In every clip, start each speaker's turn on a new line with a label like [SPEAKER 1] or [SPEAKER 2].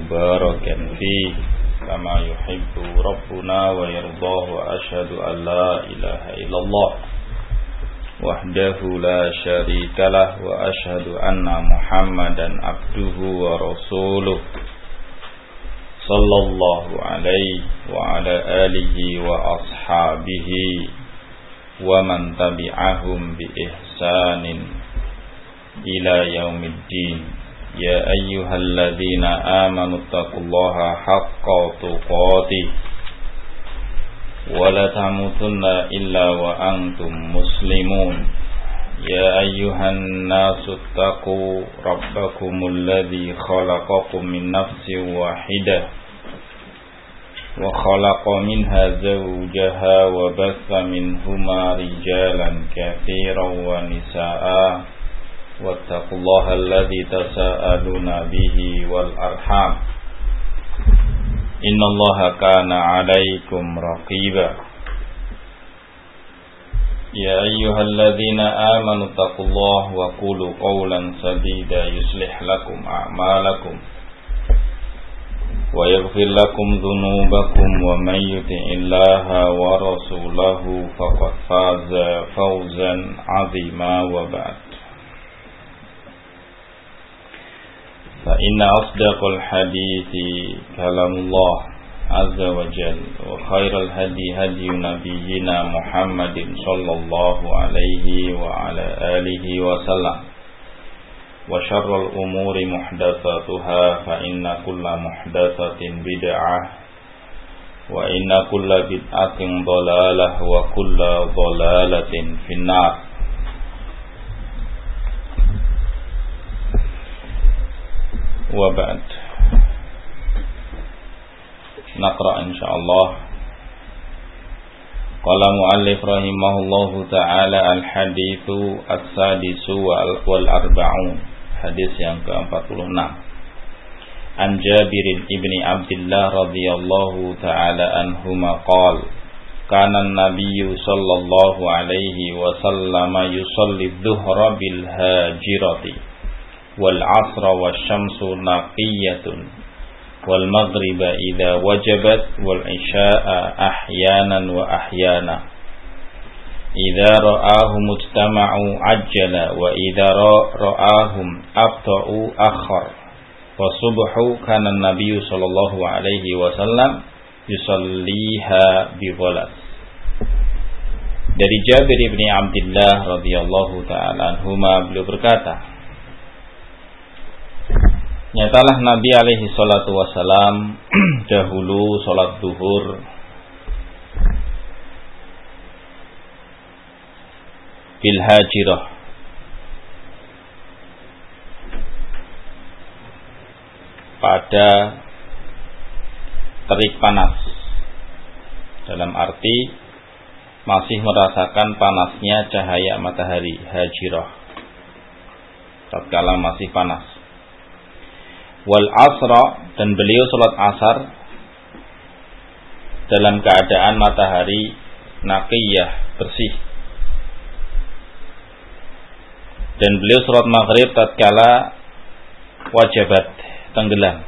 [SPEAKER 1] مباركا فيه كما يحب ربنا ويرضاه وأشهد أن لا إله إلا الله وحده لا شريك له وأشهد أن محمدا عبده ورسوله صلى الله عليه وعلى آله وأصحابه ومن تبعهم بإحسان إلى يوم الدين يا أيها الذين آمنوا اتقوا الله حق تقاته ولا تموتن إلا وأنتم مسلمون يا أيها الناس اتقوا ربكم الذي خلقكم من نفس واحدة وخلق منها زوجها وبث منهما رجالا كثيرا ونساء واتقوا الله الذي تساءلون به والأرحام إن الله كان عليكم رقيبا يا أيها الذين آمنوا اتقوا الله وقولوا قولا سديدا يصلح لكم أعمالكم ويغفر لكم ذنوبكم ومن يطع الله ورسوله فقد فاز فوزا عظيما وبعد فإن أصدق الحديث كلام الله عز وجل وخير الهدي هدي نبينا محمد صلى الله عليه وعلى آله وسلم وشر الأمور محدثاتها فإن كل محدثة بدعة وإن كل بدعة ضلالة وكل ضلالة في النار. وبعد نقرأ إن شاء الله. قال مؤلف رحمه الله تعالى الحديث السادس والأربعون hadis yang ke-46 An Jabir ibn Abdullah radhiyallahu ta'ala anhuma qala kana an-nabiy sallallahu alaihi wasallam yusalli adh-dhuhra bil hajirati wal 'asra wasyamsu naqiyatun wal maghriba idza wajabat wal 'isha'a ahyanan wa ahyana idza ra'ahum mujtama'u ajjala wa idza ra'ahum abta'u akhar wa subhu kana an-nabiy sallallahu alaihi wasallam yusalliha bi ghalas. Dari Jabir bin Abdullah radhiyallahu ta'ala anhuma beliau berkata, nyatalah Nabi alaihi salatu wasalam dahulu salat zuhur bil hajirah pada terik panas, dalam arti masih merasakan panasnya cahaya matahari, hajirah tatkala masih panas. Wal asra, dan beliau salat asar dalam keadaan matahari naqiyah, bersih. Dan beliau salat maghrib tatkala wajabat, tenggelam.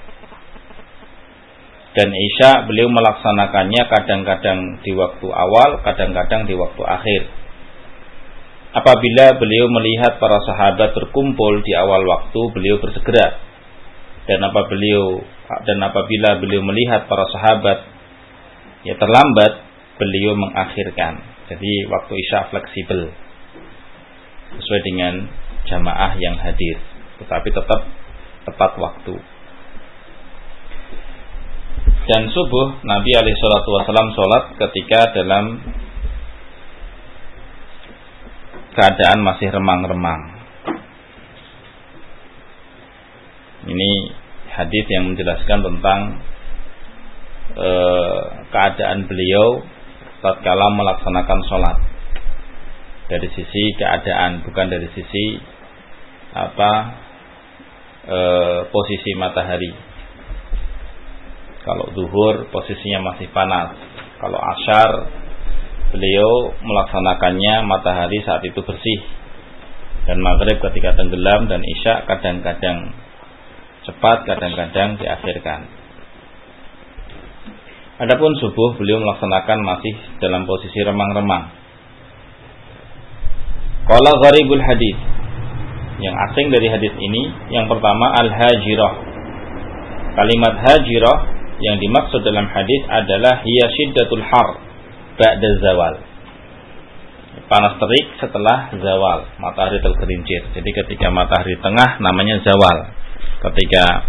[SPEAKER 1] Dan isya beliau melaksanakannya kadang-kadang di waktu awal, kadang-kadang di waktu akhir. Apabila beliau melihat para sahabat berkumpul di awal waktu, beliau bersegera. Dan apabila beliau melihat para sahabat terlambat, beliau mengakhirkan. Jadi waktu isya fleksibel sesuai dengan jamaah yang hadir, tetapi tetap tepat waktu. Dan subuh Nabi alaihi salatu wasallam salat ketika dalam keadaan masih remang-remang. Ini hadis yang menjelaskan tentang keadaan beliau tatkala melaksanakan salat. Dari sisi keadaan, bukan dari sisi posisi matahari. Kalau zuhur posisinya masih panas, kalau asyar beliau melaksanakannya matahari saat itu bersih, dan maghrib ketika tenggelam, dan isya kadang-kadang dipercepat, kadang-kadang diakhirkan. Adapun subuh beliau melaksanakan masih dalam posisi remang-remang. Qala gharibul hadis. Yang asing dari hadis ini, yang pertama al-hajirah. Kalimat hajirah yang dimaksud dalam hadis adalah hiya syiddatul har ba'da zawal. Panas terik setelah zawal, matahari tergelincir. Jadi ketika matahari tengah namanya zawal. Ketika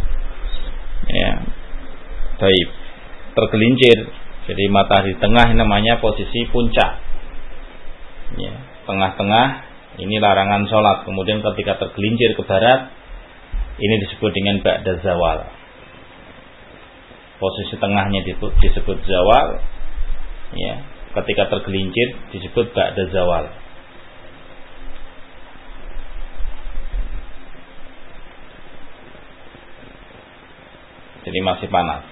[SPEAKER 1] tergelincir, jadi matahari tengah namanya posisi puncak. Tengah-tengah ini larangan sholat. Kemudian ketika tergelincir ke barat, ini disebut dengan ba'da zawal. Posisi tengahnya disebut zawal. Ketika tergelincir disebut ba'da zawal. Jadi masih panas.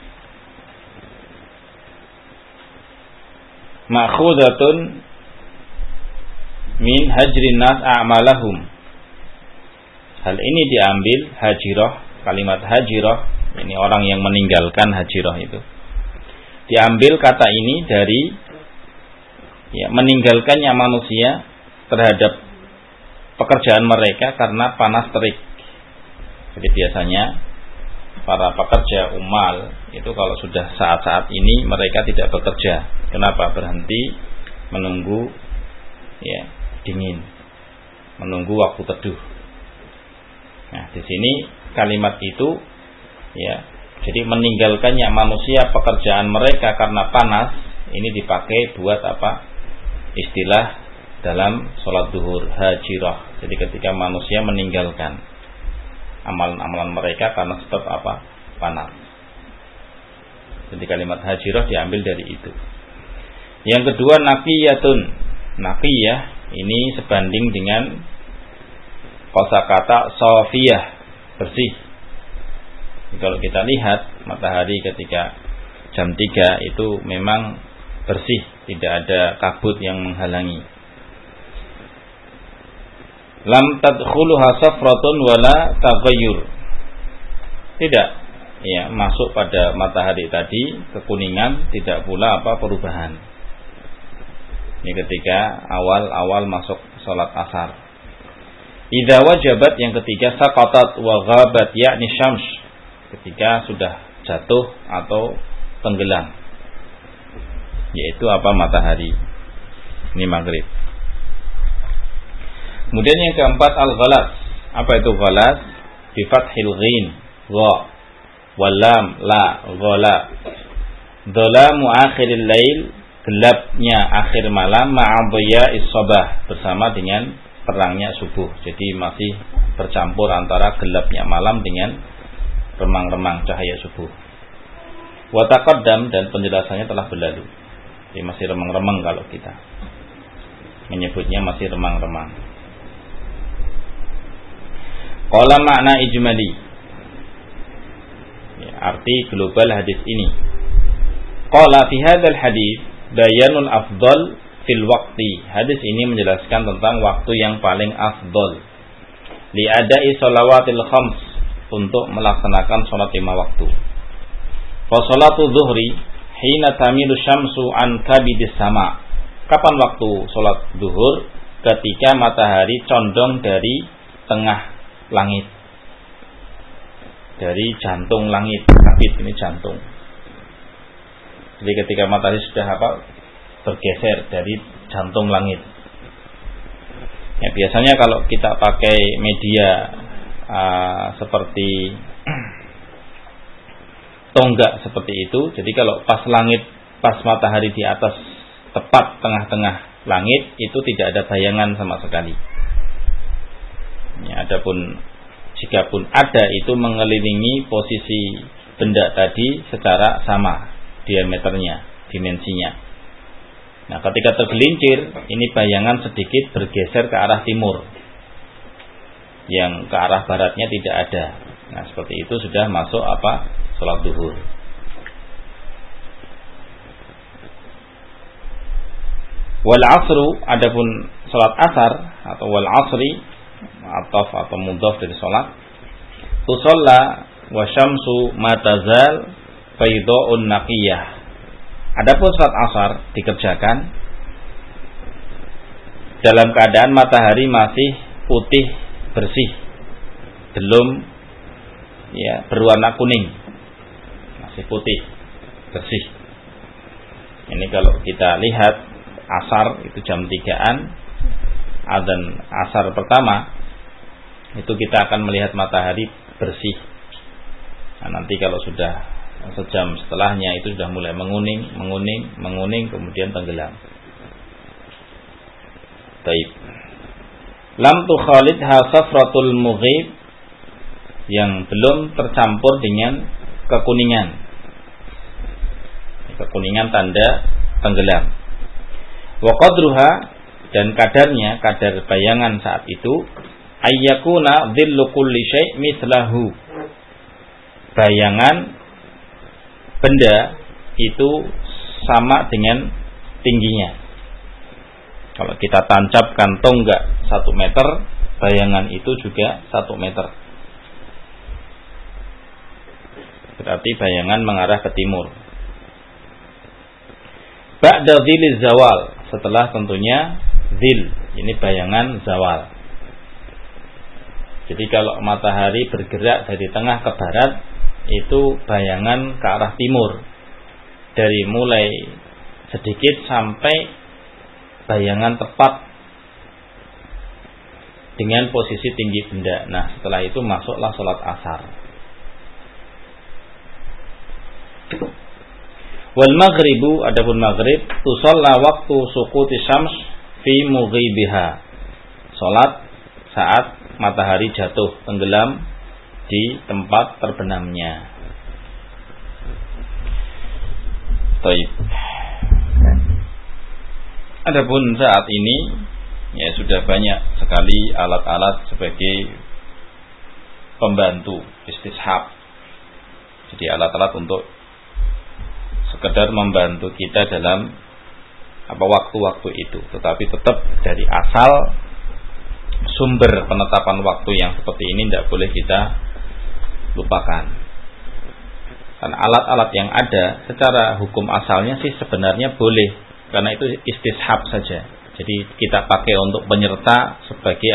[SPEAKER 1] Ma'khudatun min hajrin nas a'malahum. Hal ini diambil hajirah, kalimat hajirah, ini orang yang meninggalkan hajirah itu. Diambil kata ini dari meninggalkannya manusia terhadap pekerjaan mereka karena panas terik. Jadi biasanya para pekerja umal itu kalau sudah saat-saat ini mereka tidak bekerja. Kenapa? Berhenti menunggu dingin, menunggu waktu teduh. Nah, di sini kalimat itu jadi meninggalkannya manusia pekerjaan mereka karena panas ini dipakai buat apa? Istilah dalam sholat duhur, hajirah. Jadi ketika manusia meninggalkan amalan-amalan mereka karena sebab apa? Panas. Jadi kalimat hajirah diambil dari itu. Yang kedua naqiyatun. Naqiyah ini sebanding dengan kosakata safiyah, bersih. Kalau kita lihat matahari ketika jam 3 itu memang bersih, tidak ada kabut yang menghalangi. Lam tadkhuluha safratun wala taghayyur. Tidak masuk pada matahari tadi kekuningan, tidak pula perubahan. Ini ketika awal-awal masuk salat asar. Idza wajabat, yang ketiga saqatat wa ghabat, yakni syams, ketika sudah jatuh atau tenggelam, yaitu matahari. Ini maghrib. Kemudian yang keempat al-ghalas. Apa itu ghalas? Bi fathil ghin, gha, wal lam, la, ghala. Dhalamu akhiril lail, gelapnya akhir malam, ma'adhiya'is sabah, bersama dengan terangnya subuh. Jadi masih bercampur antara gelapnya malam dengan remang-remang cahaya subuh. Wa taqaddam, dan penjelasannya telah berlalu. Jadi masih remang-remang kalau kita menyebutnya masih remang-remang. Qala makna ijmali, arti global hadis ini. Qala fi hadzal hadis bayanul afdal fil waqti. Hadis ini menjelaskan tentang waktu yang paling afdal li ada'i shalawatil khams, untuk melaksanakan salat 5 waktu. Fa salatu zuhri hina tamilu syamsu an kabidis sama. Kapan waktu salat zuhur? Ketika matahari condong dari tengah langit, dari jantung langit. Kabid ini jantung. Jadi ketika matahari sudah bergeser dari jantung langit. Biasanya kalau kita pakai media seperti tonggak seperti itu, jadi kalau pas matahari di atas tepat tengah-tengah langit, itu tidak ada bayangan sama sekali. Adapun jika pun ada, itu mengelilingi posisi benda tadi secara sama diameternya, dimensinya. Nah, ketika tergelincir, ini bayangan sedikit bergeser ke arah timur, yang ke arah baratnya tidak ada. Nah, seperti itu sudah masuk salat duhur. Wal asru, adapun salat asar atau wal asri, atau mudhaf dari salat, tusalla wa syamsu matazal baydaun naqiyah. Adapun salat asar dikerjakan dalam keadaan matahari masih putih bersih, belum berwarna kuning, masih putih bersih. Ini kalau kita lihat asar itu jam 3-an, adzan asar pertama itu kita akan melihat matahari bersih. Nah, nanti kalau sudah sejam setelahnya itu sudah mulai menguning, kemudian tenggelam. Taib. Lam tukhalidha safratul mughib, yang belum tercampur dengan kekuningan. Kekuningan tanda tenggelam. Wa qadruha, dan kadarnya, kadar bayangan saat itu, ayyakuna dhillu kulli syai' mislahu. Bayangan benda itu sama dengan tingginya. Kalau kita tancapkan tonggak 1 meter, bayangan itu juga 1 meter. Berarti bayangan mengarah ke timur. Ba'da dhiliz zawal, setelah tentunya dhil, ini bayangan zawal. Jadi kalau matahari bergerak dari tengah ke barat, itu bayangan ke arah timur. Dari mulai sedikit sampai bayangan tepat dengan posisi tinggi benda. Nah, setelah itu masuklah salat asar. Wal maghribu, adapun maghrib, tusalla waktu suquti syams fi mughibiha. Salat saat matahari jatuh tenggelam di tempat terbenamnya. Taib. Adapun saat ini ya sudah banyak sekali alat-alat sebagai pembantu istishab. Jadi alat-alat untuk sekedar membantu kita dalam waktu-waktu itu, tetapi tetap dari asal sumber penetapan waktu yang seperti ini tidak boleh kita lupakan. Karena alat-alat yang ada secara hukum asalnya sih sebenarnya boleh, karena itu istishab saja. Jadi kita pakai untuk penyerta sebagai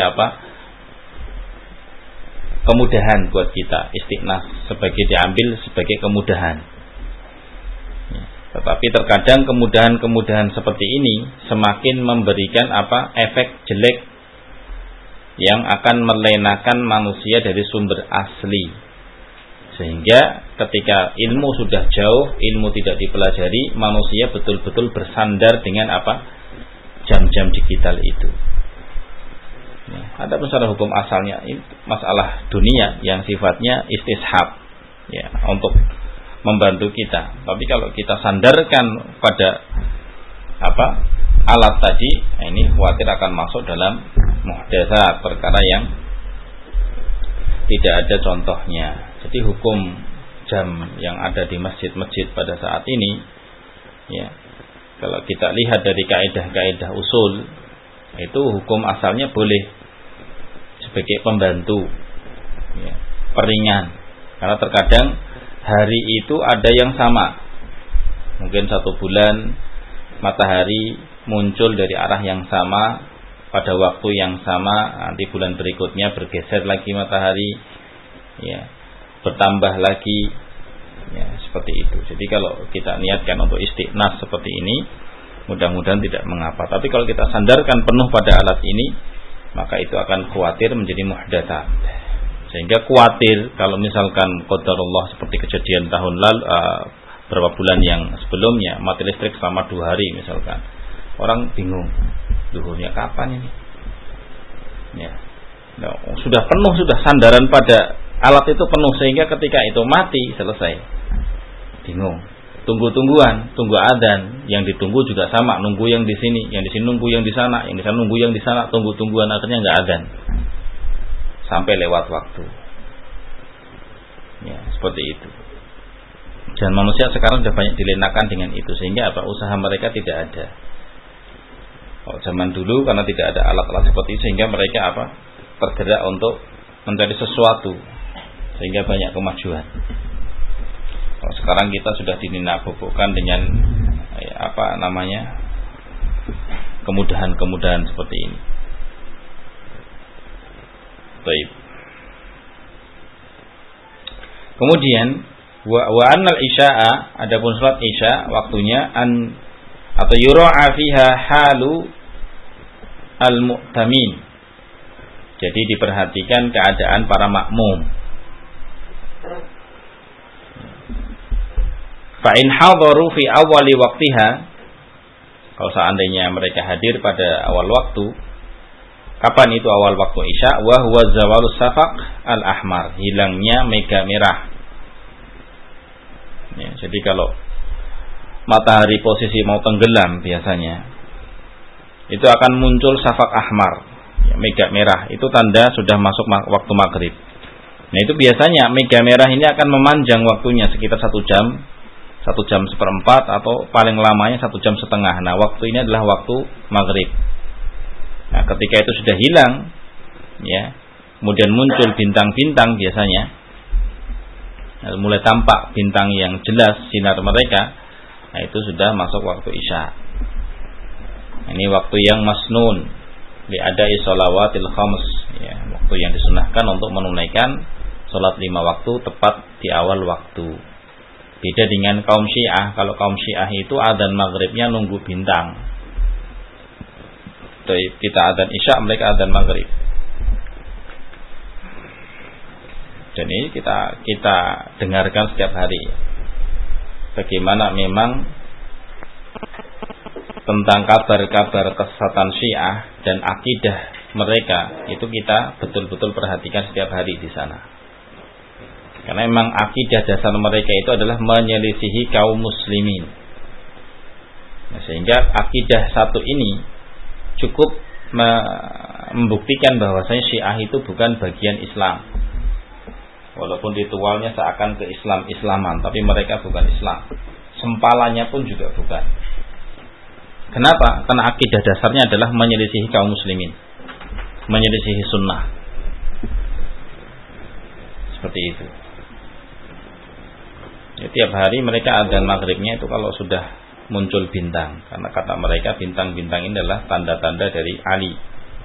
[SPEAKER 1] kemudahan buat kita, istiqnas sebagai diambil sebagai kemudahan. Tetapi terkadang kemudahan-kemudahan seperti ini semakin memberikan efek jelek yang akan melenakan manusia dari sumber asli. Sehingga ketika ilmu sudah jauh, ilmu tidak dipelajari, manusia betul-betul bersandar dengan jam-jam digital itu. Ada secara hukum asalnya masalah dunia yang sifatnya istishab, untuk membantu kita. Tapi kalau kita sandarkan pada alat tadi, ini khawatir akan masuk dalam muhdatsat, perkara yang tidak ada contohnya. Jadi hukum jam yang ada di masjid-masjid pada saat ini, kalau kita lihat dari kaidah-kaidah usul, itu hukum asalnya boleh sebagai pembantu, peringan. Karena terkadang hari itu ada yang sama. Mungkin 1 bulan matahari muncul dari arah yang sama pada waktu yang sama, nanti bulan berikutnya bergeser lagi matahari, bertambah lagi, seperti itu. Jadi kalau kita niatkan untuk istiqnas seperti ini, mudah-mudahan tidak mengapa. Tapi kalau kita sandarkan penuh pada alat ini, maka itu akan khawatir menjadi muhdatsat. Sehingga khawatir kalau misalkan qadarullah seperti kejadian tahun lalu, beberapa bulan yang sebelumnya, mati listrik selama 2 hari misalkan. Orang bingung, duhurnya kapan ini? Sudah penuh, sudah sandaran pada alat itu penuh, sehingga ketika itu mati, selesai. Bingung. Tunggu-tungguan, tunggu adzan, yang ditunggu juga sama, nunggu yang di sini nunggu yang di sana, yang di sana nunggu yang di sana, tunggu-tungguan, akhirnya enggak adzan. Sampai lewat waktu. Seperti itu. Dan manusia sekarang sudah banyak dilenakan dengan itu, sehingga usaha mereka tidak ada. Kalau zaman dulu karena tidak ada alat-alat seperti itu, sehingga mereka tergerak untuk mencari sesuatu sehingga banyak kemajuan. Kalau sekarang kita sudah dinabobokkan dengan kemudahan-kemudahan seperti ini. Baik. Kemudian wa annal isya'a, adapun salat isya waktunya atau yura'a fiha halu al-mu'tamin. Jadi diperhatikan keadaan para makmum. Fa in hadaru fi awwali waqtiha, kalau seandainya mereka hadir pada awal waktu. Kapan itu awal waktu isya? Wa huwa zawalus safaq al-ahmar, hilangnya mega merah. Ya, jadi kalau matahari posisi mau tenggelam biasanya itu akan muncul safaq ahmar, ya, mega merah. Itu tanda sudah masuk waktu maghrib. Nah, itu biasanya mega merah ini akan memanjang waktunya sekitar 1 jam, 1 jam seperempat, atau paling lamanya 1 jam setengah. Nah, waktu ini adalah waktu maghrib. Nah, ketika itu sudah hilang, ya, kemudian muncul bintang-bintang biasanya, mulai tampak bintang yang jelas sinar mereka. Nah, itu sudah masuk waktu isya. Ini waktu yang masnun li adai shalawatil khams, ya, waktu yang disunahkan untuk menunaikan salat 5 waktu tepat di awal waktu. Beda dengan kaum Syiah. Kalau kaum Syiah itu adzan maghribnya nunggu bintang. Kita adzan isya, mereka adzan maghrib. Dan ini kita dengarkan setiap hari. Bagaimana memang tentang kabar-kabar kesesatan Syiah dan akidah mereka itu kita betul-betul perhatikan setiap hari di sana. Karena memang akidah dasar mereka itu adalah menyelisihi kaum muslimin. Nah, sehingga akidah satu ini cukup membuktikan bahwasanya Syiah itu bukan bagian Islam. Walaupun ritualnya seakan ke Islaman, tapi mereka bukan Islam. Sempalanya pun juga bukan. Kenapa? Karena akidah dasarnya adalah menyelisihi kaum muslimin, menyelisihi sunnah. Seperti itu. Ya, tiap hari mereka adzan maghribnya itu kalau sudah muncul bintang, karena kata mereka bintang-bintang ini adalah tanda-tanda dari Ali.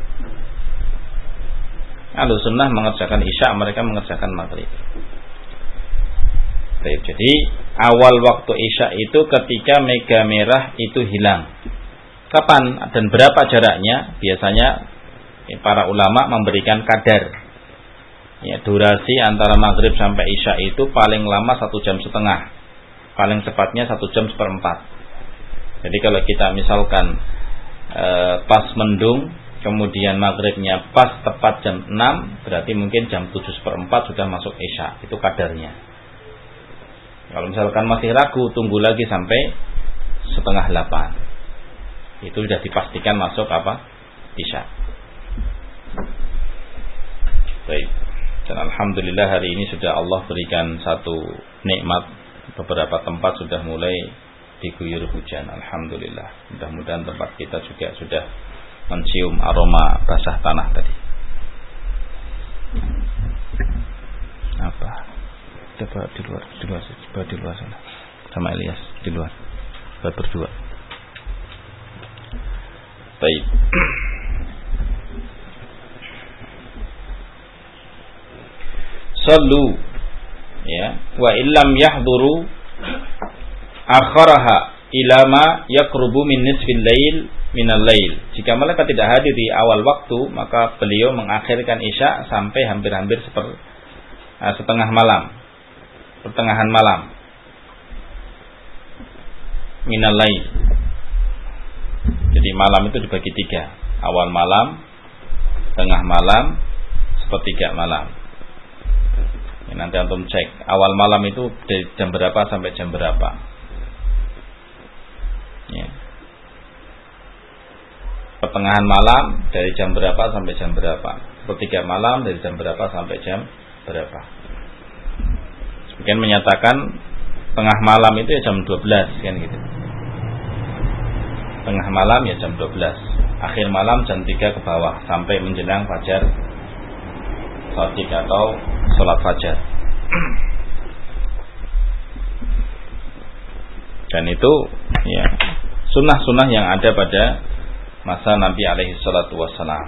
[SPEAKER 1] Ahlus sunnah mengerjakan isya, mereka mengerjakan maghrib. Baik, jadi awal waktu isya itu ketika mega merah itu hilang. Kapan dan berapa jaraknya? Biasanya para ulama memberikan kadar. Ya, durasi antara maghrib sampai isya itu paling lama 1 jam setengah, paling cepatnya 1 jam seperempat. Jadi kalau kita misalkan pas mendung, kemudian maghribnya pas tepat jam 6, berarti mungkin jam 7:04 sudah masuk isya. Itu kadarnya. Kalau misalkan masih ragu, tunggu lagi sampai 7:30. Itu sudah dipastikan masuk isya. Baik. Dan alhamdulillah hari ini sudah Allah berikan satu nikmat. Beberapa tempat sudah mulai diguyur hujan. Alhamdulillah. Mudah-mudahan tempat kita juga sudah mencium aroma basah tanah tadi. Apa? Coba di luar sana. Sama Ilyas di luar. Berdua. Baik. Sallu, ya, wa illam yahduru akharaha ila ma yaqrubu min nisfil lail minal lail. Jika mereka tidak hadir di awal waktu, maka beliau mengakhirkan isya sampai hampir-hampir setengah malam, pertengahan malam. Minal lail. Jadi malam itu dibagi 3, awal malam, tengah malam, sepertiga malam. Ya, nanti antum cek awal malam itu dari jam berapa sampai jam berapa. Ya. Pertengahan malam dari jam berapa sampai jam berapa. Sepertiga malam dari jam berapa sampai jam berapa. Sebagian menyatakan tengah malam itu ya jam 12 kan gitu. Tengah malam ya jam 12. Akhir malam jam 3 ke bawah sampai menjelang fajar shadiq atau sholat fajar. Dan itu ya sunnah-sunnah yang ada pada masa Nabi alaihi salatu wassalam.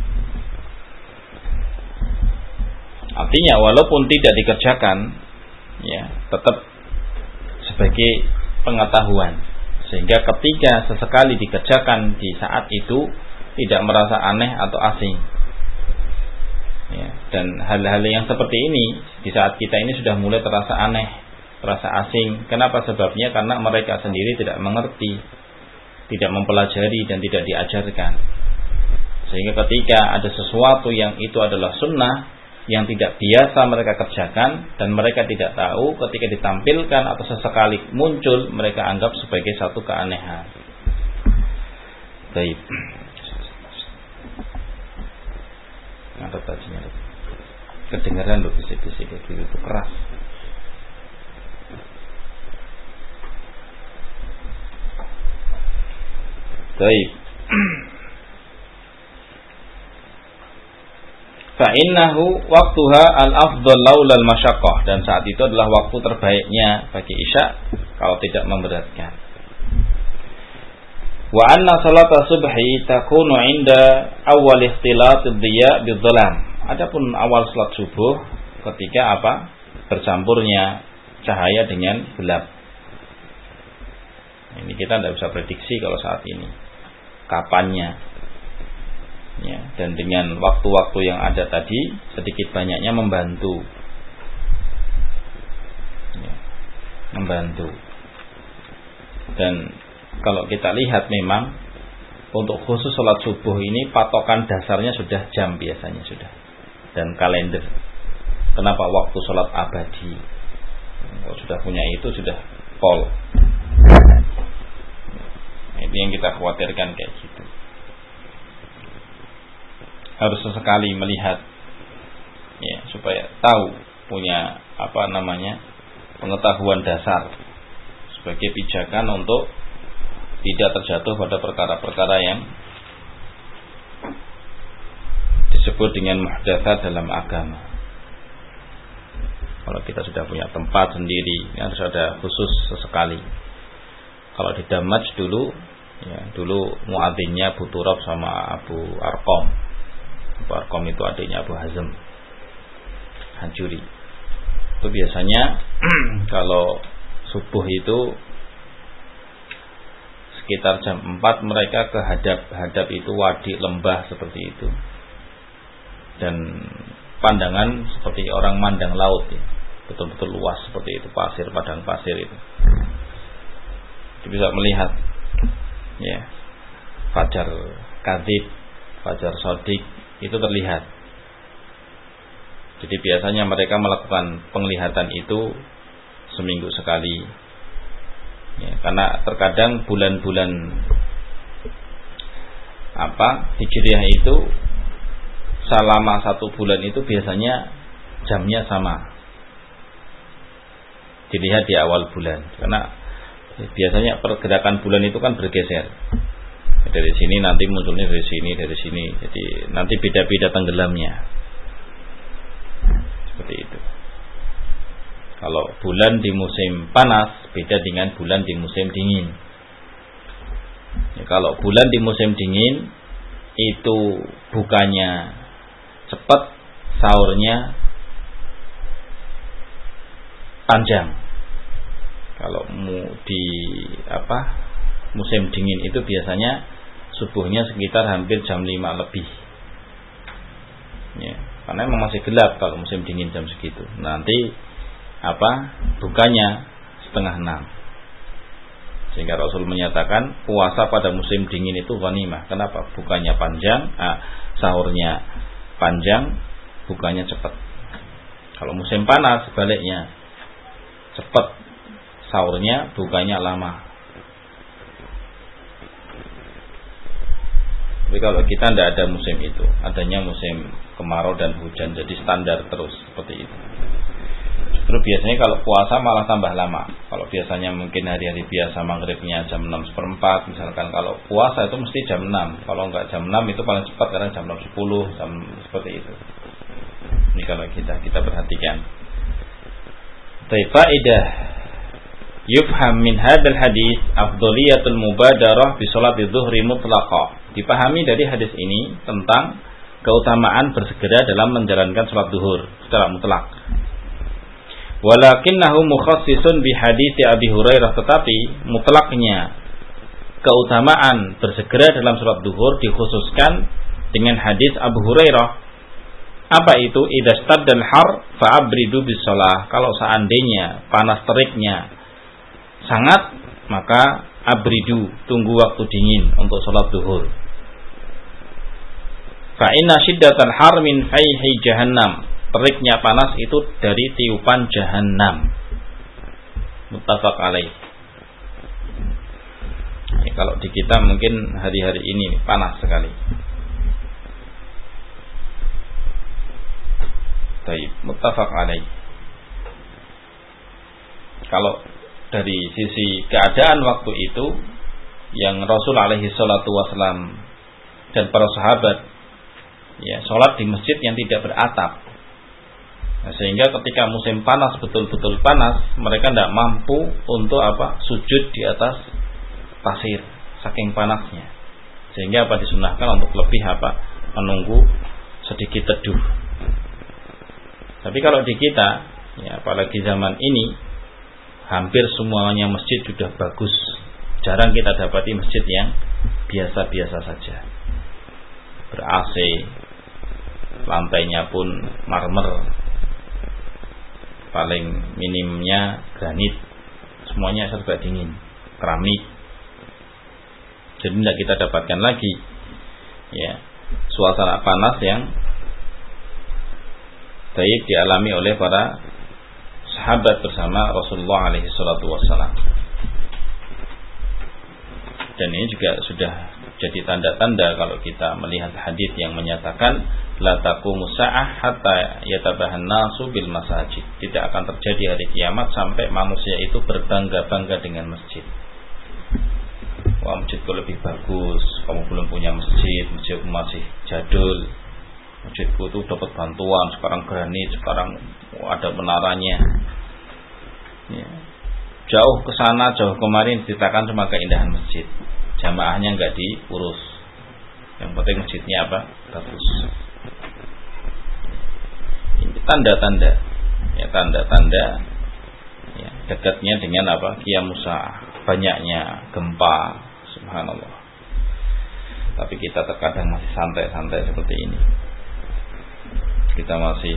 [SPEAKER 1] Artinya walaupun tidak dikerjakan, ya tetap sebagai pengetahuan, sehingga ketika sesekali dikerjakan di saat itu tidak merasa aneh atau asing. Ya, dan hal-hal yang seperti ini di saat kita ini sudah mulai terasa aneh, terasa asing. Kenapa? Sebabnya karena mereka sendiri tidak mengerti, tidak mempelajari dan tidak diajarkan. Sehingga ketika ada sesuatu yang itu adalah sunnah yang tidak biasa mereka kerjakan dan mereka tidak tahu, ketika ditampilkan atau sesekali muncul, mereka anggap sebagai satu keanehan. Baik. Ada tajinya. Kedengaran loh bisik-bisik kayak gitu keras. Baik. Fa'innahu waktuha al-afdal laulal masyaqqah, dan saat itu adalah waktu terbaiknya bagi isya kalau tidak memberatkan. Wa anna salata subhi takunu inda awal ikhtilat ad-diya bidh-dhalam. Adapun awal salat subuh ketika apa? Bercampurnya cahaya dengan gelap. Ini kita tidak bisa prediksi kalau saat ini kapannya. Ya, dan dengan waktu-waktu yang ada tadi sedikit banyaknya membantu. Ya, membantu. Dan kalau kita lihat memang untuk khusus sholat subuh ini patokan dasarnya sudah jam biasanya sudah, dan kalender. Kenapa waktu sholat abadi? Kalau sudah punya itu sudah pol. Ini yang kita khawatirkan kayak gitu. Harus sesekali melihat, ya, supaya tahu, punya apa namanya pengetahuan dasar sebagai pijakan untuk tidak terjatuh pada perkara-perkara yang disebut dengan muhdatsat dalam agama. Kalau kita sudah punya tempat sendiri, harus ada khusus sesekali. Kalau di Damaj dulu, ya, dulu muadzinnya Abu Turab sama Abu Arqam. Abu Arqam itu adiknya Abu Hazm Hanjuri. Itu biasanya kalau subuh itu sekitar jam 4 mereka ke hadap itu wadi lembah seperti itu. Dan pandangan seperti orang mandang laut ya. Betul-betul luas seperti itu, pasir, padang pasir itu. Kita bisa melihat ya, fajar kadhib, fajar shadiq itu terlihat. Jadi biasanya mereka melakukan penglihatan itu seminggu sekali. Ya, karena terkadang bulan-bulan Hijriah itu selama 1 bulan itu biasanya jamnya sama. Dilihat di awal bulan, karena biasanya pergerakan bulan itu kan bergeser. Dari sini nanti munculnya dari sini. Jadi nanti beda-beda tenggelamnya. Seperti itu. Kalau bulan di musim panas beda dengan bulan di musim dingin. Ya, kalau bulan di musim dingin itu bukanya cepat, sahurnya panjang. Kalau di musim dingin itu biasanya subuhnya sekitar hampir jam 5 lebih. Ya, karena memang masih gelap kalau musim dingin jam segitu. Nanti bukanya 5:30. Sehingga Rasul menyatakan puasa pada musim dingin itu ghanimah. Kenapa? Bukanya panjang, sahurnya panjang, bukanya cepat. Kalau musim panas sebaliknya, cepat sahurnya, bukanya lama. Tapi kalau kita tidak ada musim itu, adanya musim kemarau dan hujan, jadi standar terus seperti itu. Justru biasanya kalau puasa malah tambah lama. Kalau biasanya mungkin hari-hari biasa maghribnya jam 6:04, misalkan kalau puasa itu mesti jam 6. Kalau enggak jam 6 itu paling cepat, karena jam 6:10, seperti itu. Ini kalau kita perhatikan. Faidah yufham min hadzal hadis afdhaliyatul mubadarah bi sholati dzuhri mutlaqah. Dipahami dari hadis ini tentang keutamaan bersegera dalam menjalankan salat zuhur secara mutlak. Walakinnahu mukhassisun bi hadits Abi Hurairah, tetapi mutlaknya keutamaan bersegera dalam salat zuhur dikhususkan dengan hadis Abu Hurairah. Apa itu? Idastaddal har fa'abridu bis shalah. Kalau seandainya panas teriknya sangat, maka abridu, tunggu waktu dingin untuk salat zuhur. Fa inna syiddatal har min fayhi jahannam. Teriknya panas itu dari tiupan jahannam. Muttafaq alaih. Kalau di kita mungkin hari-hari ini panas sekali. Baik, muttafaq alaih. Kalau dari sisi keadaan waktu itu yang Rasul alaihi salatu wasallam dan para sahabat ya salat di masjid yang tidak beratap. Nah, sehingga ketika musim panas betul-betul panas, mereka tidak mampu untuk sujud di atas pasir saking panasnya. Sehingga disunahkan untuk lebih menunggu sedikit teduh. Tapi kalau di kita, ya apalagi zaman ini, hampir semuanya masjid sudah bagus. Jarang kita dapati masjid yang biasa-biasa saja. Ber-AC, lantainya pun marmer, paling minimnya granit, semuanya serba dingin, keramik. Jadi tidak kita dapatkan lagi ya suasana panas yang baik dialami oleh para sahabat bersama Rasulullah alaihi salatu wassalam. Dan ini juga sudah jadi tanda-tanda kalau kita melihat hadis yang menyatakan la taqumu sa'ah hatta yatabahan nasu bil masajid. Tidak akan terjadi hari kiamat sampai manusia itu berbangga-bangga dengan masjid. Wah, masjidku lebih bagus, kamu belum punya masjid, masjidku masih jadul. Masjidku itu dapat bantuan, sekarang granit, sekarang ada menaranya. Ya. Jauh ke sana, jauh kemarin ceritakan cuma keindahan masjid. Jamaahnya enggak diurus. Yang penting masjidnya bagus. Ini tanda-tanda. Ya, tanda-tanda ya, dekatnya dengan Qiyamusa, banyaknya gempa, subhanallah. Tapi kita terkadang masih santai-santai seperti ini. Kita masih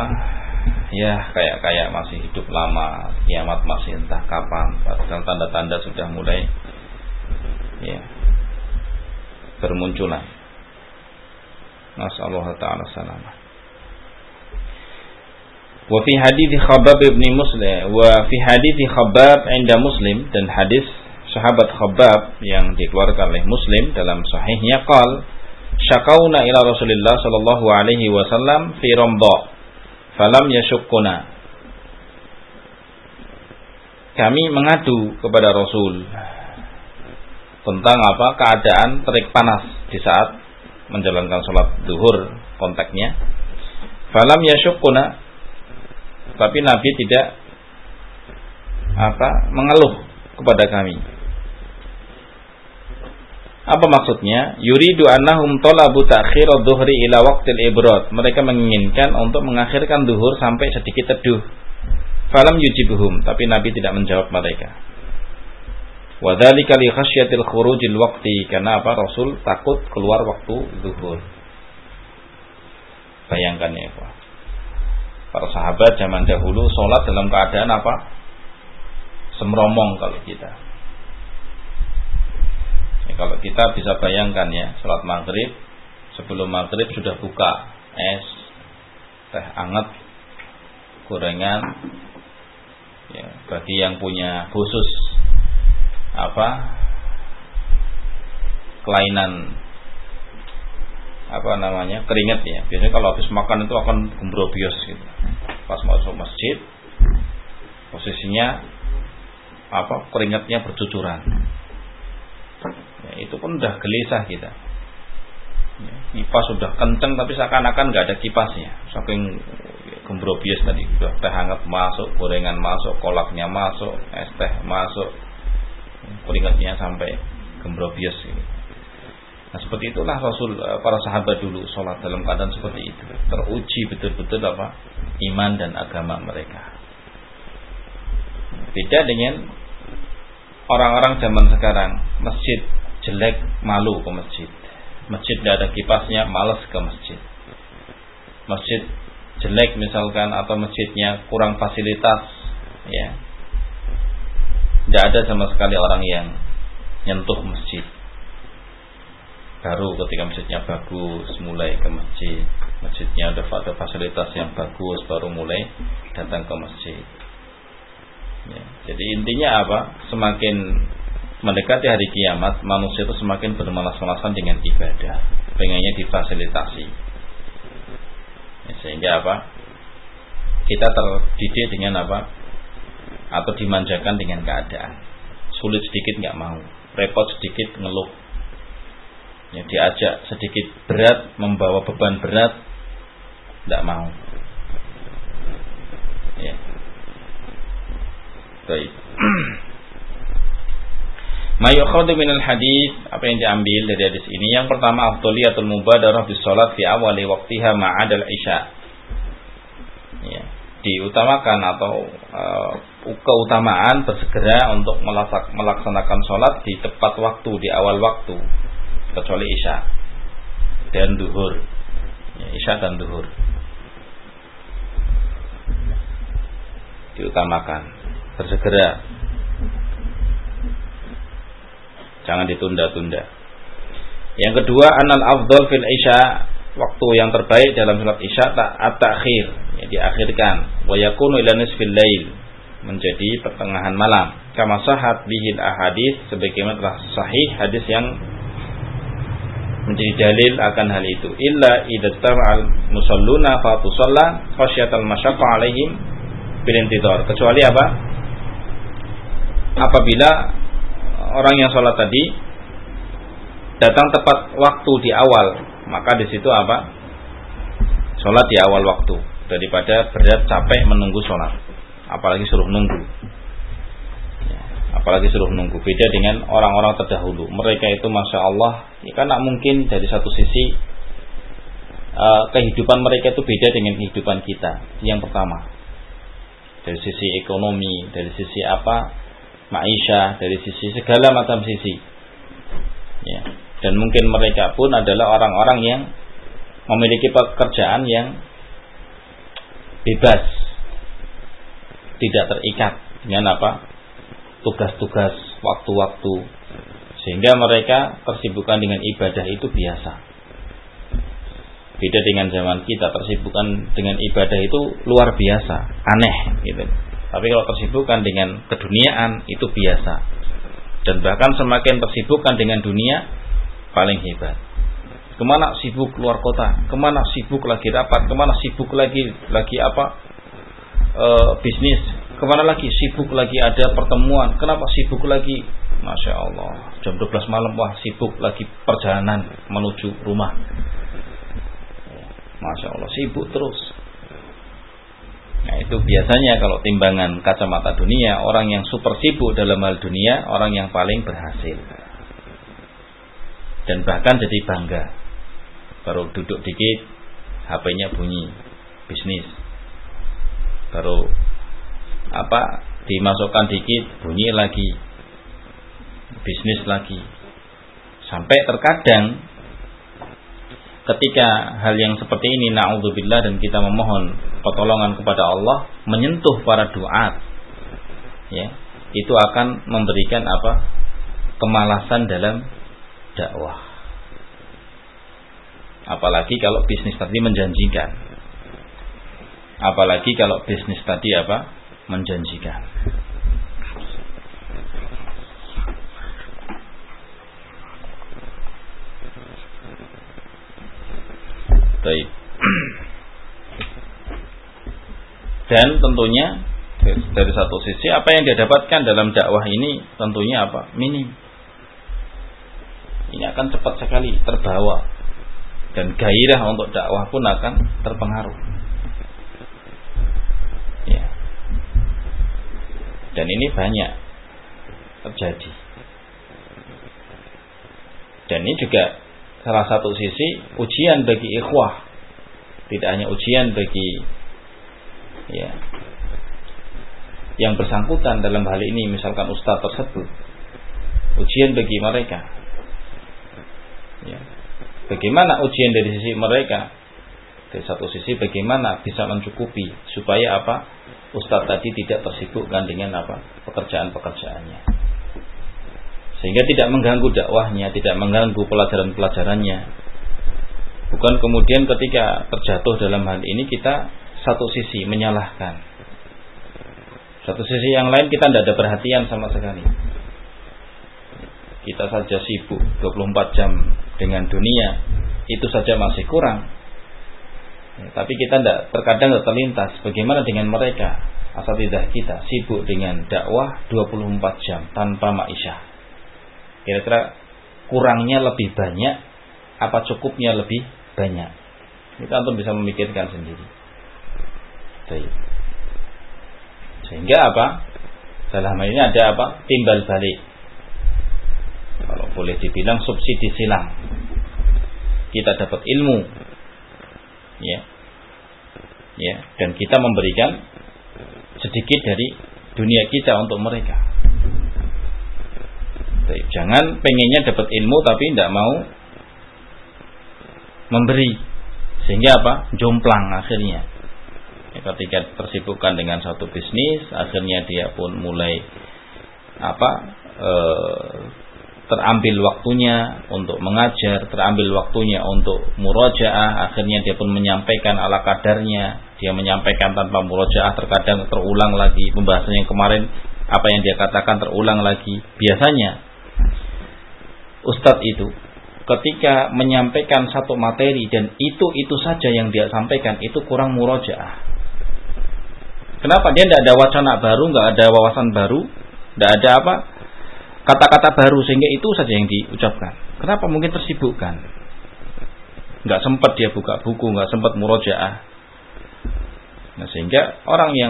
[SPEAKER 1] kayak masih hidup lama, kiamat masih entah kapan. Padahal tanda-tanda sudah mulai ya bermunculan. Nasallahu ta'ala salamah. Wa fi hadits Khabbab bin Muslim, wa fi hadits Khabbab 'inda Muslim, dan hadis sahabat Khabbab yang dikeluarkan oleh Muslim dalam sahihnya qal syakauna ila Rasulillah sallallahu alaihi wasallam fi ramdha falam yashuqquna. Kami mengadu kepada Rasul tentang keadaan terik panas di saat menjalankan salat zuhur konteksnya. Falam yashuqquna, tapi Nabi tidak mengeluh kepada kami. Apa maksudnya? Yuridu annahum talabu ta'khir adh-dhuhri ila waqtil ibrad. Mereka menginginkan untuk mengakhirkan zuhur sampai sedikit teduh. Falam yujibuhum, tapi Nabi tidak menjawab mereka. Wa dzalika li khasyatil khurujil waqti, karena Rasul takut keluar waktu zuhur. Bayangkan ya, Pak. Para sahabat zaman dahulu sholat dalam keadaan semromong kalau kita. Ya, kalau kita bisa bayangkan ya, sholat maghrib, sebelum maghrib sudah buka es, teh anget, gorengan. Ya, bagi yang punya khusus kelainan keringat ya. Biasanya kalau habis makan itu akan gembrobios gitu. Pas masuk masjid, posisinya keringatnya bercucuran. Ya, itu pun udah gelisah kita. Ya, kipas sudah kenceng tapi seakan-akan nggak ada kipasnya. Saking gembrobius tadi, udah teh hangat masuk, gorengan masuk, kolaknya masuk, es teh masuk, keringatnya sampai gembrobius gitu. Nah seperti itulah para sahabat dulu sholat dalam keadaan seperti itu, teruji betul-betul iman dan agama mereka. Beda dengan orang-orang zaman sekarang, masjid jelek malu ke masjid, masjid tidak ada kipasnya malas ke masjid, masjid jelek misalkan atau masjidnya kurang fasilitas, ya tidak ada sama sekali orang yang nyentuh masjid. Baru ketika masjidnya bagus mulai ke masjid, masjidnya ada fasilitas yang bagus baru mulai datang ke masjid. Ya, jadi intinya semakin mendekati hari kiamat, manusia itu semakin bermalas-malasan dengan ibadah, pengennya difasilitasi. Ya, sehingga kita terdidik dengan atau dimanjakan dengan keadaan. Sulit sedikit nggak mau, repot sedikit ngeluh. Ya, diajak sedikit berat, membawa beban berat, tidak mau. Ya. Baik. Ma yukhadu minal hadis, apa yang diambil dari hadis ini? Yang pertama, afdhaliyatul mubadarah bis salat fi awali waqtiha ma'adal isya. Ya, diutamakan atau keutamaan bersegera untuk melaksanakan salat di tepat waktu, di awal waktu, kecuali isya dan duhur. Ya, isya dan duhur diutamakan, bersegera, jangan ditunda-tunda. Yang kedua, anal afdal fil isya, waktu yang terbaik dalam salat isya at-ta'khir, ya, diakhirkan, wa yakunu ila nisfil lail, menjadi pertengahan malam, kama sahat bihil ahadits, sebagaimana telah sahih hadis yang menjadi dalil akan hal itu. Illa idza tama'al musalluna fa tusalla khasyatal masyaqqa alaihim bil intidhar, kecuali apabila orang yang sholat tadi datang tepat waktu di awal, maka di situ sholat di awal waktu, daripada berat capek menunggu sholat, apalagi suruh nunggu. Apalagi suruh nunggu. Beda dengan orang-orang terdahulu, mereka itu masya Allah, ya kan tak mungkin. Dari satu sisi kehidupan mereka itu beda dengan kehidupan kita. Yang pertama, dari sisi ekonomi, dari sisi maisha, dari sisi segala macam sisi, ya. Dan mungkin mereka pun adalah orang-orang yang memiliki pekerjaan yang bebas, tidak terikat dengan tugas-tugas waktu-waktu, sehingga mereka tersibukan dengan ibadah itu biasa. Beda dengan zaman kita, tersibukan dengan ibadah itu luar biasa, aneh gitu. Tapi kalau tersibukan dengan keduniaan itu biasa. Dan bahkan semakin tersibukkan dengan dunia, paling hebat. Kemana sibuk keluar kota, kemana sibuk lagi rapat, kemana sibuk lagi bisnis, kemana lagi sibuk lagi ada pertemuan, kenapa sibuk lagi, masya Allah, jam 12 malam, wah sibuk lagi perjalanan menuju rumah, masya Allah, sibuk terus. Nah itu biasanya kalau timbangan kacamata dunia, orang yang super sibuk dalam hal dunia, orang yang paling berhasil. Dan bahkan jadi bangga, baru duduk dikit HP-nya bunyi, bisnis. Baru dimasukkan dikit, bunyi lagi, bisnis lagi. Sampai terkadang ketika hal yang seperti ini, na'udzubillah, dan kita memohon pertolongan kepada Allah, menyentuh para duat, ya, itu akan memberikan kemalasan dalam dakwah. Apalagi kalau bisnis tadi menjanjikan. Apalagi kalau bisnis tadi menjanjikan. Baik. Dan tentunya dari satu sisi apa yang dia dapatkan dalam dakwah ini tentunya minim. Ini akan cepat sekali terbawa, dan gairah untuk dakwah pun akan terpengaruh. Dan ini banyak terjadi. Dan ini juga salah satu sisi ujian bagi ikhwah. Tidak hanya ujian bagi yang bersangkutan dalam hal ini, misalkan ustaz tersebut, ujian bagi mereka. Bagaimana ujian dari sisi mereka? Dari satu sisi bagaimana bisa mencukupi supaya ustaz tadi tidak tersibukkan dengan pekerjaan-pekerjaannya, sehingga tidak mengganggu dakwahnya, tidak mengganggu pelajaran-pelajarannya. Bukan kemudian ketika terjatuh dalam hal ini kita satu sisi menyalahkan, satu sisi yang lain kita tidak ada perhatian sama sekali. Kita saja sibuk 24 jam dengan dunia, itu saja masih kurang. Tapi kita terkadang tidak terlintas bagaimana dengan mereka, asatidzah kita sibuk dengan dakwah 24 jam tanpa ma'isyah. Kira-kira kurangnya lebih banyak apa cukupnya lebih banyak? Kita antum bisa memikirkan sendiri. Sehingga dalam hal ini ada timbal balik. Kalau boleh dibilang subsidi silang. Kita dapat ilmu, dan kita memberikan sedikit dari dunia kita untuk mereka. Jangan pengennya dapat ilmu tapi tidak mau memberi, sehingga jomplang akhirnya. Ketika tersibukkan dengan satu bisnis, akhirnya dia pun mulai terambil waktunya untuk mengajar, terambil waktunya untuk murojaah, akhirnya dia pun menyampaikan ala kadarnya, dia menyampaikan tanpa murojaah, terkadang terulang lagi pembahasan yang kemarin, apa yang dia katakan terulang lagi. Biasanya ustadz itu ketika menyampaikan satu materi dan itu saja yang dia sampaikan, itu kurang murojaah. Kenapa? Dia tidak ada wacana baru, nggak ada wawasan baru, tidak ada kata-kata baru, sehingga itu saja yang diucapkan. Kenapa? Mungkin tersibukkan, nggak sempat dia buka buku, nggak sempat murojaah. Nah, sehingga orang yang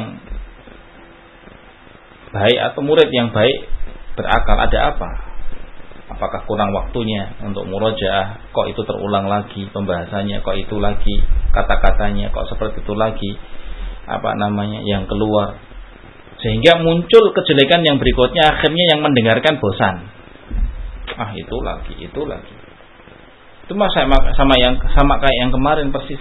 [SPEAKER 1] baik atau murid yang baik berakal, ada apa? Apakah kurang waktunya untuk murojaah? Kok itu terulang lagi pembahasannya? Kok itu lagi kata-katanya? Kok seperti itu lagi yang keluar? Sehingga muncul kejelekan yang berikutnya, akhirnya yang mendengarkan bosan. Itu lagi. Itu sama kayak yang kemarin persis.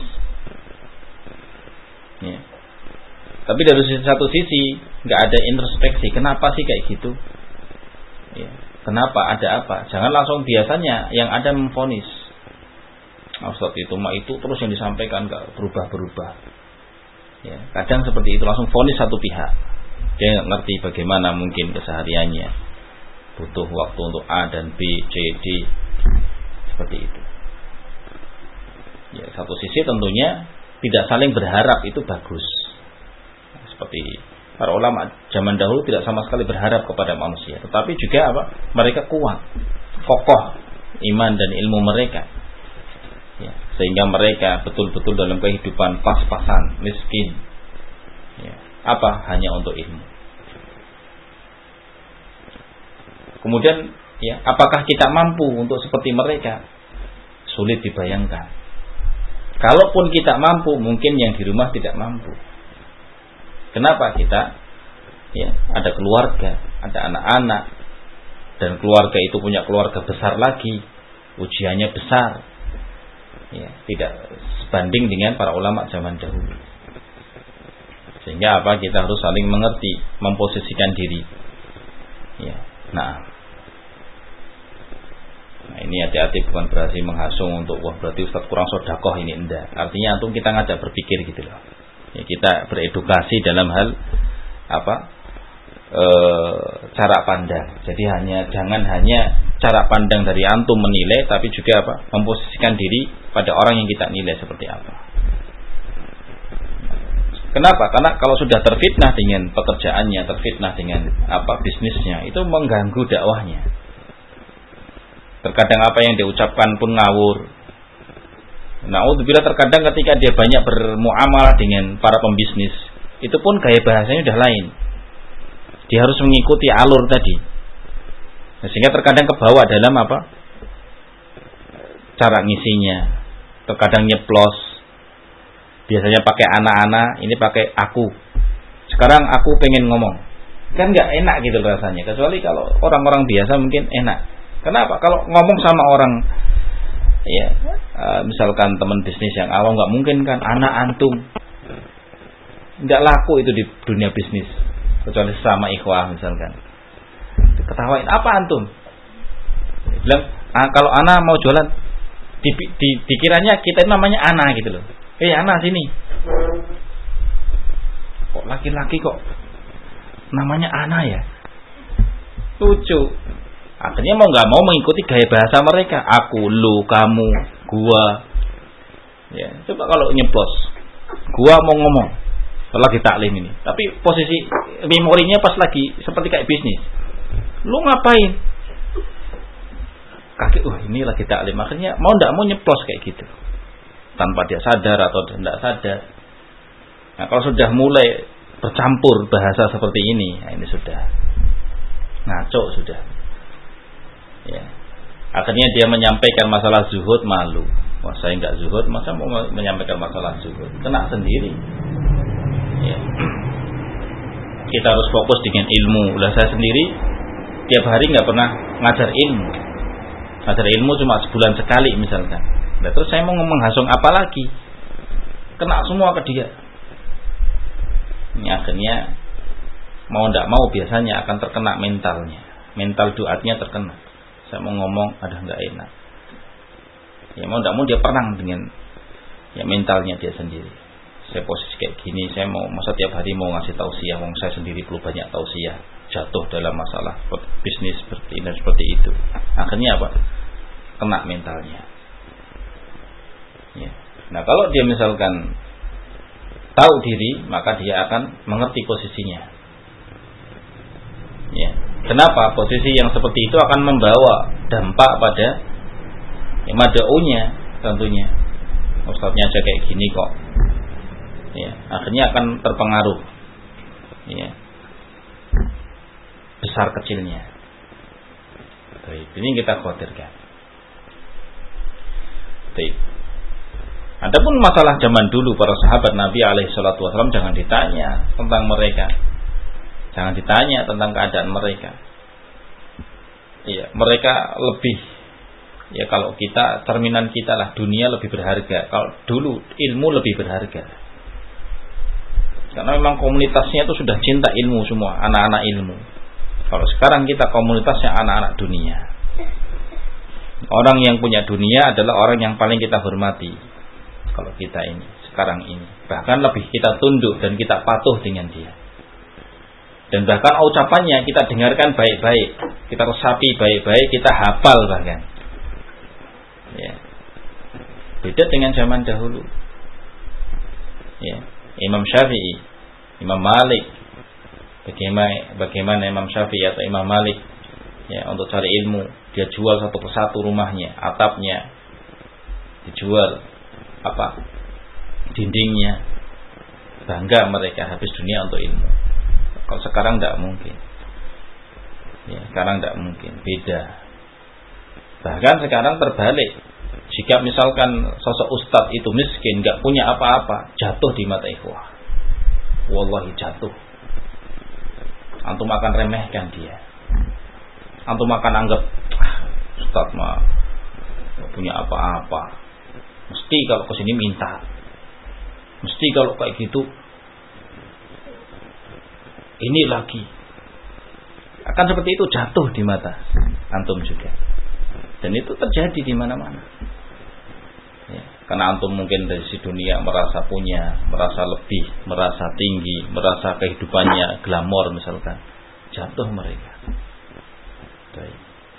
[SPEAKER 1] Ya. Tapi dari satu sisi nggak ada introspeksi. Kenapa sih kayak gitu? Ya. Kenapa? Ada apa? Jangan langsung biasanya yang ada memvonis. Ustaz itu terus yang disampaikan nggak berubah-berubah. Ya. Kadang seperti itu, langsung vonis satu pihak. Dia nggak ngerti bagaimana mungkin kesehariannya, butuh waktu untuk A dan B, C, D, seperti itu. Ya, satu sisi tentunya tidak saling berharap itu bagus. Seperti para ulama zaman dahulu tidak sama sekali berharap kepada manusia, tetapi juga mereka kuat, kokoh iman dan ilmu mereka. Ya, sehingga mereka betul-betul dalam kehidupan pas-pasan, miskin. Ya. Hanya untuk ilmu. Kemudian apakah kita mampu untuk seperti mereka? Sulit dibayangkan. Kalaupun kita mampu, mungkin yang di rumah tidak mampu. Kenapa? Kita ada keluarga, ada anak-anak, dan keluarga itu punya keluarga besar lagi, ujiannya besar. Tidak sebanding dengan para ulama zaman dahulu. Sehingga kita harus saling mengerti, memposisikan diri. Nah, ini hati-hati, bukan berarti menghasung untuk berarti Ustaz kurang sedekah, ini enggak. Artinya antum kita ngajak berpikir gitu loh. Kita beredukasi dalam hal cara pandang. Jadi jangan hanya cara pandang dari antum menilai, tapi juga memposisikan diri pada orang yang kita nilai seperti apa. Kenapa? Karena kalau sudah terfitnah dengan pekerjaannya, terfitnah dengan bisnisnya, itu mengganggu dakwahnya. Terkadang apa yang diucapkan pun ngawur. Naudzubillah, terkadang ketika dia banyak bermuamalah dengan para pembisnis, itu pun gaya bahasanya udah lain. Dia harus mengikuti alur tadi. Nah, sehingga terkadang kebawa dalam apa? Cara ngisinya. Terkadang nyeplos. Biasanya pakai anak-anak, ini pakai aku. Sekarang aku pengen ngomong. Kan nggak enak gitu rasanya. Kecuali kalau orang-orang biasa mungkin enak. Kenapa? Kalau ngomong sama orang, ya, misalkan teman bisnis yang awam, nggak mungkin kan anak antum. Nggak laku itu di dunia bisnis. Kecuali sama ikhwah misalkan. Ketawain, apa antum? Bilang, kalau anak mau jualan, dikiranya kita namanya Ana gitu loh. Ana sini. Kok laki-laki kok namanya Ana ya? Lucu. Akhirnya mau nggak mau mengikuti gaya bahasa mereka. Aku, lu, kamu, gua. Ya, coba kalau nyeplos. Gua mau ngomong lagi taklim ini. Tapi posisi memorinya pas lagi seperti kayak bisnis. Lu ngapain? Kaki, ini lagi taklim. Akhirnya mau nggak mau nyeplos kayak gitu. Tanpa dia sadar atau tidak sadar. Nah, kalau sudah mulai bercampur bahasa seperti ini, nah ini sudah ngaco sudah. Ya. Akhirnya dia menyampaikan masalah zuhud, malu. Wah, saya nggak zuhud, masa mau menyampaikan masalah zuhud? Kena sendiri. Ya. Kita harus fokus dengan ilmu. Ulah saya sendiri tiap hari nggak pernah ngajar ilmu. Ngajar ilmu cuma sebulan sekali misalkan. Nah, terus saya mau menghasung apa lagi? Kena semua ke dia. Ini akhirnya mau tidak mau biasanya akan terkena mentalnya. Mental duatnya terkena. Saya mau ngomong ada nggak enak. Ya mau tidak mau dia perang dengan ya mentalnya dia sendiri. Saya posisi kayak gini, saya mau masa tiap hari mau ngasih tausiah, wong saya sendiri perlu banyak tausiah, jatuh dalam masalah bisnis seperti ini dan seperti itu. Akhirnya apa? Kena mentalnya. Ya. Nah, kalau dia misalkan tahu diri, maka dia akan mengerti posisinya. Ya. Kenapa? Posisi yang seperti itu akan membawa dampak pada ya, mad'unya tentunya. Ustadznya aja kayak gini kok. Ya, akhirnya akan terpengaruh. Ya. Besar kecilnya. Baik, ini kita khawatirkan. Baik. Adapun masalah zaman dulu para sahabat Nabi alaihi salatu wasallam jangan ditanya tentang mereka. Jangan ditanya tentang keadaan mereka. Iya, mereka lebih ya kalau kita cerminan kita lah dunia lebih berharga. Kalau dulu ilmu lebih berharga. Karena memang komunitasnya itu sudah cinta ilmu semua, anak-anak ilmu. Kalau sekarang kita komunitasnya anak-anak dunia. Orang yang punya dunia adalah orang yang paling kita hormati. Kalau kita ini, sekarang ini. Bahkan lebih kita tunduk dan kita patuh dengan dia. Dan bahkan ucapannya kita dengarkan baik-baik. Kita resapi baik-baik, kita hafal bahkan. Ya. Beda dengan zaman dahulu. Ya. Imam Syafi'i, Imam Malik. Bagaimana Imam Syafi'i atau Imam Malik ya, untuk cari ilmu, dia jual satu persatu rumahnya, atapnya. Dijual apa? Dindingnya. Bangga mereka habis dunia untuk ilmu. Kalau sekarang tidak mungkin. Ya, sekarang tidak mungkin, beda. Bahkan sekarang terbalik. Jika misalkan sosok ustadz itu miskin, nggak punya apa-apa, jatuh di mata ikhwah. Wallahi jatuh. Antum akan remehkan dia. Antum akan anggap ustadz mah nggak punya apa-apa. Mesti kalau kesini minta. Mesti kalau kayak gitu. Ini lagi. Akan seperti itu jatuh di mata antum juga. Dan itu terjadi di mana-mana. Ya, karena antum mungkin dari si dunia merasa punya, merasa lebih, merasa tinggi, merasa kehidupannya glamor misalkan, jatuh mereka. Baik.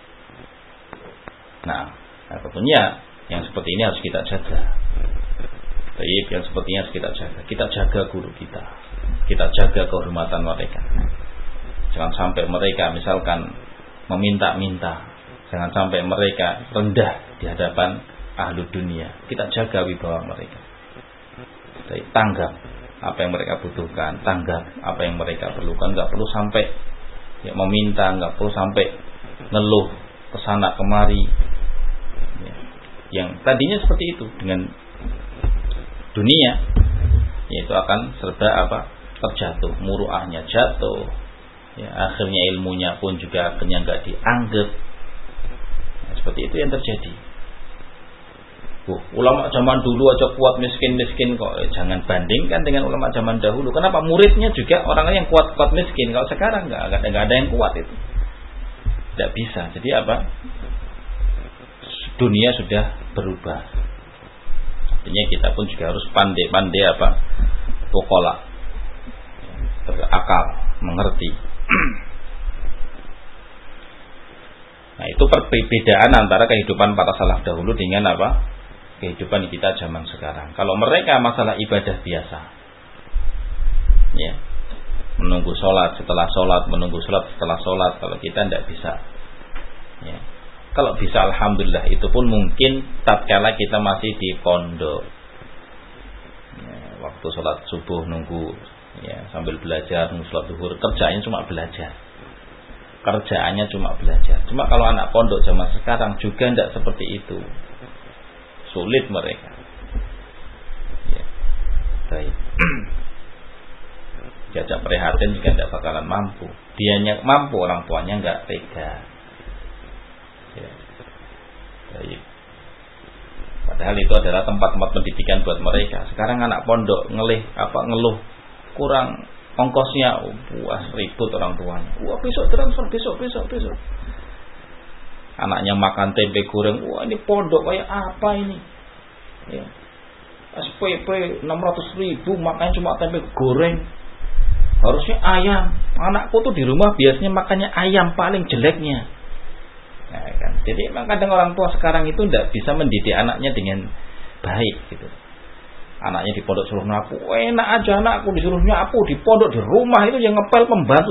[SPEAKER 1] Nah, tentunya yang seperti ini harus kita jaga. Baik, yang sepertinya harus kita jaga. Kita jaga guru kita. Kita jaga kehormatan mereka. Jangan sampai mereka misalkan meminta-minta. Jangan sampai mereka rendah di hadapan ahlu dunia. Kita jaga wibawa mereka. Tanggap apa yang mereka butuhkan, tanggap apa yang mereka perlukan. Enggak perlu sampai Ya, meminta, nggak perlu sampai ngeluh kesana kemari. Ya. Yang tadinya seperti itu dengan dunia, yaitu akan serba terjatuh, muruahnya jatuh. Ya, akhirnya ilmunya pun juga akhirnya nggak dianggap. Nah, seperti itu yang terjadi. Ulama zaman dulu aja kuat miskin kok. Jangan bandingkan dengan ulama zaman dahulu. Kenapa? Muridnya juga orang yang kuat miskin. Kalau sekarang nggak ada yang kuat itu. Tidak bisa. Jadi dunia sudah berubah. Artinya kita pun juga harus pandai ukola, berakal, mengerti. Nah, itu perbedaan antara kehidupan para salaf dahulu dengan kehidupan kita zaman sekarang. Kalau mereka masalah ibadah biasa, ya, menunggu sholat setelah sholat, menunggu sholat setelah sholat. Kalau kita tidak bisa, ya. Kalau bisa alhamdulillah, itu pun mungkin tatkala kita masih di pondok, ya, waktu sholat subuh nunggu, ya, sambil belajar, nunggu sholat zuhur, kerjaannya cuma belajar. Cuma kalau anak pondok zaman sekarang juga tidak seperti itu. Sulit mereka. Ya. Baik. Jajak prihatin juga tidak bakalan mampu. Dianya mampu, orang tuanya nggak tega. Ya. Baik. Padahal itu adalah tempat-tempat pendidikan buat mereka. Sekarang anak pondok ngeluh kurang ongkosnya, puas ribut orang tuanya. Wah, besok transfer, besok. Anaknya makan tempe goreng, wah ini pondok kayak apa ini? Ya. SPP 600.000 makannya cuma tempe goreng. Harusnya ayam. Anakku tuh di rumah biasanya makannya ayam paling jeleknya. Nah, kan. Jadi kadang orang tua sekarang itu tidak bisa mendidik anaknya dengan baik gitu. Anaknya di pondok suruh nyapu, enak aja anakku disuruh nyapu, di pondok di rumah itu yang ngepel pembantu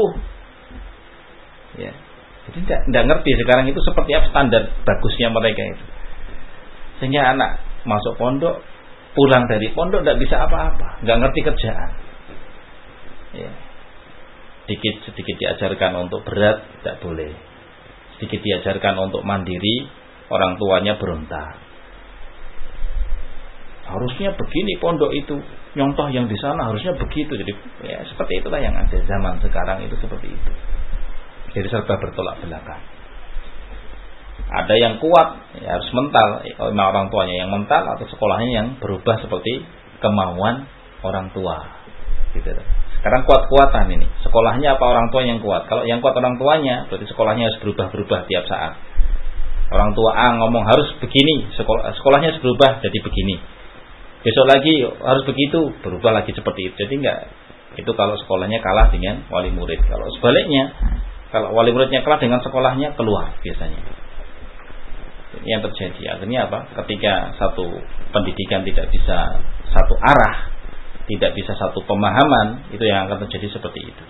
[SPEAKER 1] 10. Ya. Jadi tidak ngerti sekarang itu seperti apa standar bagusnya mereka itu. Sehingga anak masuk pondok, pulang dari pondok tidak bisa apa-apa, nggak ngerti kerjaan. Ya. Sedikit diajarkan untuk berat, tidak boleh. Sedikit diajarkan untuk mandiri, orang tuanya berontak. Harusnya begini pondok itu, nyontoh yang di sana harusnya begitu. Jadi ya seperti itulah yang ada zaman sekarang itu seperti itu. Jadi serba bertolak belakang. Ada yang kuat, ya harus mental, orang tuanya yang mental atau sekolahnya yang berubah seperti kemauan orang tua. Gitu. Sekarang kuat-kuatan ini. Sekolahnya apa orang tua yang kuat? Kalau yang kuat orang tuanya, berarti sekolahnya harus berubah-berubah tiap saat. Orang tua A ngomong harus begini, sekolahnya harus berubah jadi begini. Besok lagi harus begitu, berubah lagi seperti itu. Jadi enggak. Itu kalau sekolahnya kalah dengan wali murid. Kalau sebaliknya, kalau wali muridnya kalah dengan sekolahnya, keluar biasanya. Yang terjadi akhirnya apa? Ketika satu pendidikan tidak bisa satu arah, tidak bisa satu pemahaman, itu yang akan terjadi seperti itu.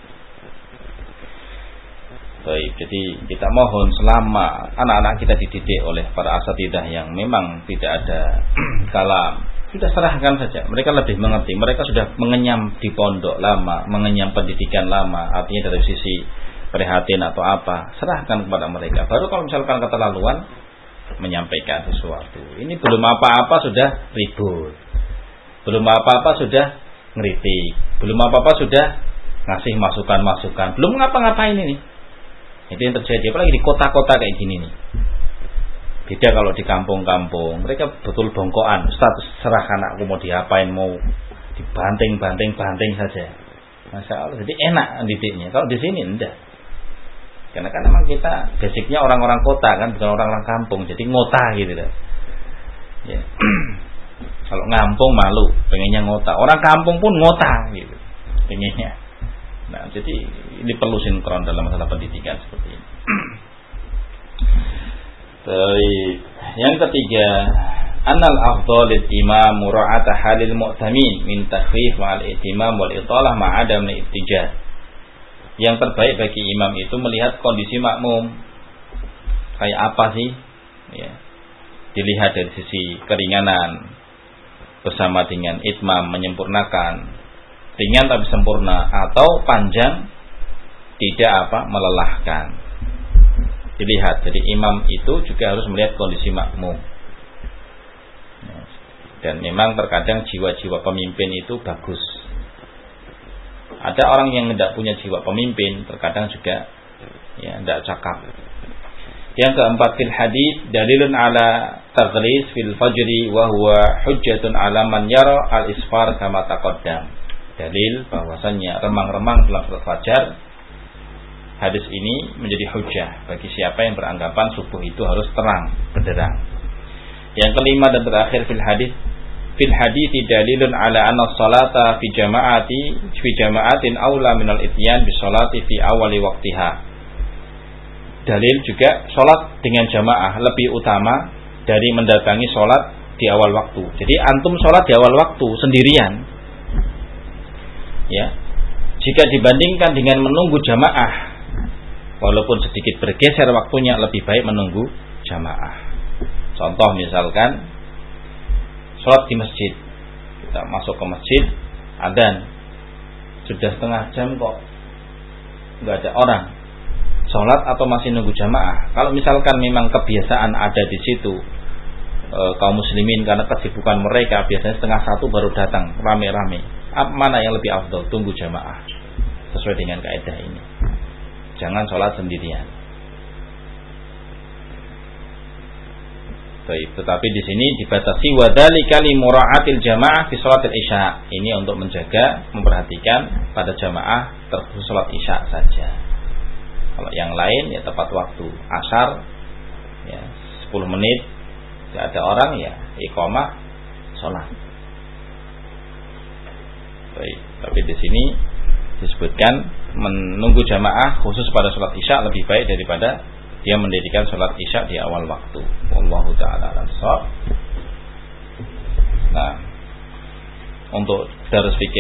[SPEAKER 1] Baik, jadi kita mohon selama anak-anak kita dididik oleh para asatidzah yang memang tidak ada kalam, sudah serahkan saja. Mereka lebih mengerti. Mereka sudah mengenyam di pondok lama, mengenyam pendidikan lama. Artinya dari sisi prihatin atau apa, serahkan kepada mereka. Baru kalau misalkan keterlaluan menyampaikan sesuatu. Ini belum apa-apa sudah ribut. Belum apa-apa sudah ngeritik. Belum apa-apa sudah ngasih masukan-masukan. Belum ngapa-ngapain ini. Itu yang terjadi. Apalagi di kota-kota kayak gini nih. Beda kalau di kampung-kampung. Mereka betul bongkoan. Ustaz, serahkan anakku mau diapain, mau dibanting saja. Masya Allah. Jadi enak didiknya. Kalau di sini enggak. Karena kan memang kita basicnya orang-orang kota kan, bukan orang-orang kampung. Jadi ngota gitu kan. Ya. Kalau ngampung malu, pengennya ngota. Orang kampung pun ngota gitu. Pengennya. Nah, jadi ini perlu sinkron dalam masalah pendidikan seperti ini. Baik. Yang ketiga, annal afdal lil imam mura'ata halil mu'tamin min takhfif ma'al ihtimam wal italah ma'adam ittijah. Yang terbaik bagi imam itu melihat kondisi makmum. Kayak apa sih? Ya. Dilihat dari sisi keringanan bersama dengan itmam menyempurnakan, ringan tapi sempurna, atau panjang tidak melelahkan. Dilihat, jadi imam itu juga harus melihat kondisi makmum. Dan memang terkadang jiwa-jiwa pemimpin itu bagus. Ada orang yang tidak punya jiwa pemimpin, terkadang juga tidak cakap. Yang keempat, fil hadis dalilun ala taghlis fil fajri wa huwa hujjatun ala man yara al isfar kama taqaddam. Dalil bahwasannya remang-remang dalam salat fajar, hadis ini menjadi hujjah bagi siapa yang beranggapan subuh itu harus terang, benderang. Yang kelima dan terakhir, fil hadis dalilun ala anna salata fi jama'atin aula minal ityan bi salati fi awali waqtiha. Dalil juga sholat dengan jamaah lebih utama dari mendatangi sholat di awal waktu. Jadi antum sholat di awal waktu sendirian, ya, jika dibandingkan dengan menunggu jamaah, walaupun sedikit bergeser waktunya, lebih baik menunggu jamaah. Contoh misalkan sholat di masjid, kita masuk ke masjid, adzan, sudah setengah jam kok nggak ada orang. Sholat atau masih nunggu jamaah? Kalau misalkan memang kebiasaan ada di situ kaum muslimin karena kesibukan mereka, biasanya setengah satu baru datang rame-rame. Mana yang lebih afdal? Tunggu jamaah sesuai dengan kaidah ini. Jangan sholat sendirian. Tetapi di sini dibatasi wadzalika li mura'atil jamaah fi sholatil isya. Ini untuk menjaga, memperhatikan pada jamaah terkhusus sholat isya saja. Kalau yang lain ya tepat waktu asar, ya 10 menit tidak ada orang, ya iqamah sholat. Baik, tapi di sini disebutkan menunggu jamaah khusus pada sholat isya lebih baik daripada dia mendirikan sholat isya di awal waktu. Wallahu ta'ala a'lam. Nah, untuk darus fikih